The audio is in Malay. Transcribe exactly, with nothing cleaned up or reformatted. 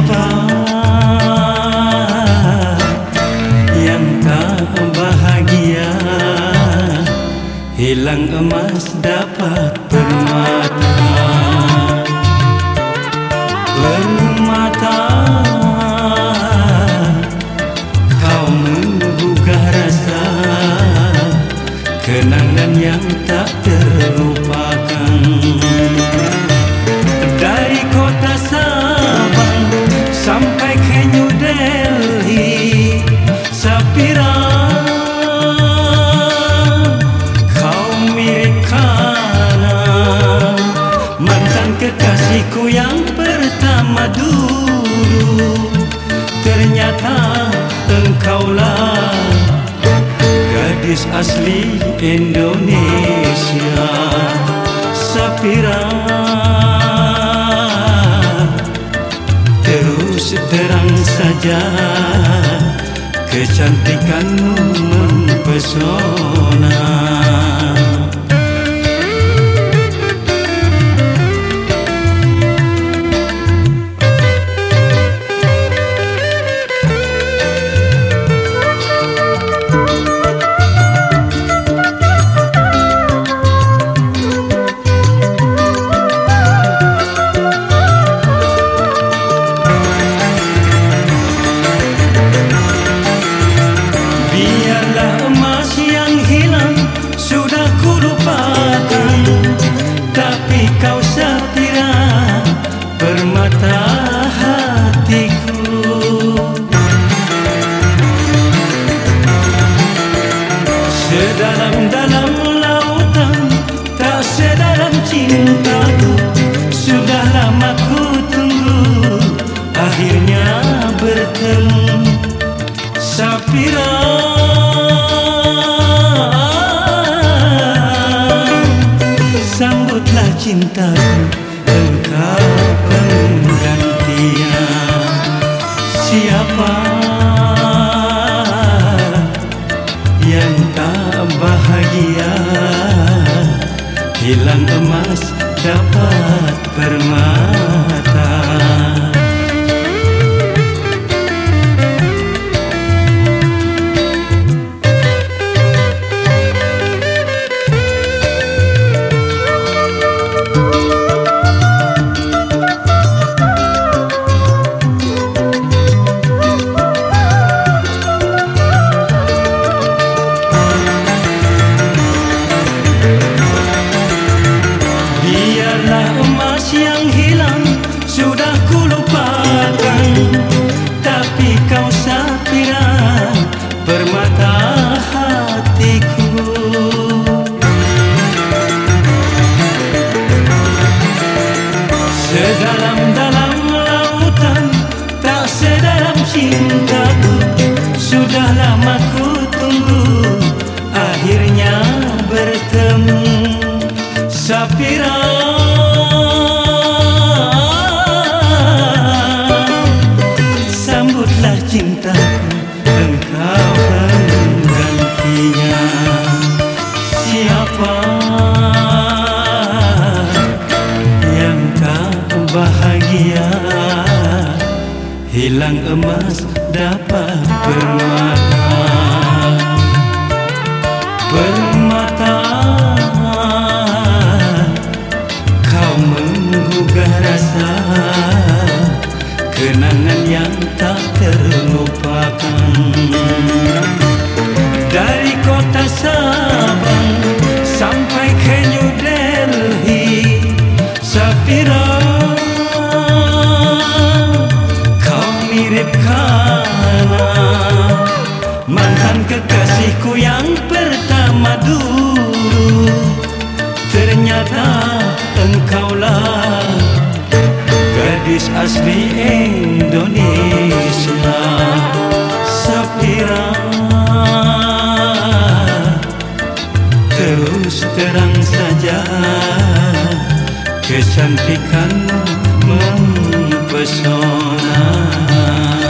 Siapa yang tak bahagia? Hilang emas dapat permata. Permata, kau menggugah rasa kenangan yang tak terlupakan. Dari kota Sabang sampai ke New Delhi, Sapira, kau mirip Kana, mantan kekasihku yang pertama dulu. Ternyata engkaulah gadis asli Indonesia, Sapira. Terus terang saja kecantikanmu mempesona. Kau Sapira, permata hatiku. Sedalam-dalam lautan, tak sedalam cintaku. Sudah lama ku tunggu, akhirnya bertemu. Sapira, sambutlah cintaku, engkau penggantian. Siapa yang tak bahagia? Hilang emas dapat permata. Yang hilang sudah ku lupakan, tapi kau Sapira, permata hatiku. Sedalam-dalam lautan, tak sedalam cintaku. Sudah lama ku tunggu, akhirnya bertemu. Sapira, cintaku, engkau penggantinya. Siapa yang tak bahagia? Hilang emas dapat permata. Permata, kau menggugah rasa kenangan yang tak terlupakan. Dari kota Sabang sampai ke New Delhi, Sapira, kau mirip Kana, mantan kekasihku yang pertama dulu. Ternyata engkaulah gadis asli Indonesia, Sapira. Terus terang saja kecantikanmu mempesona.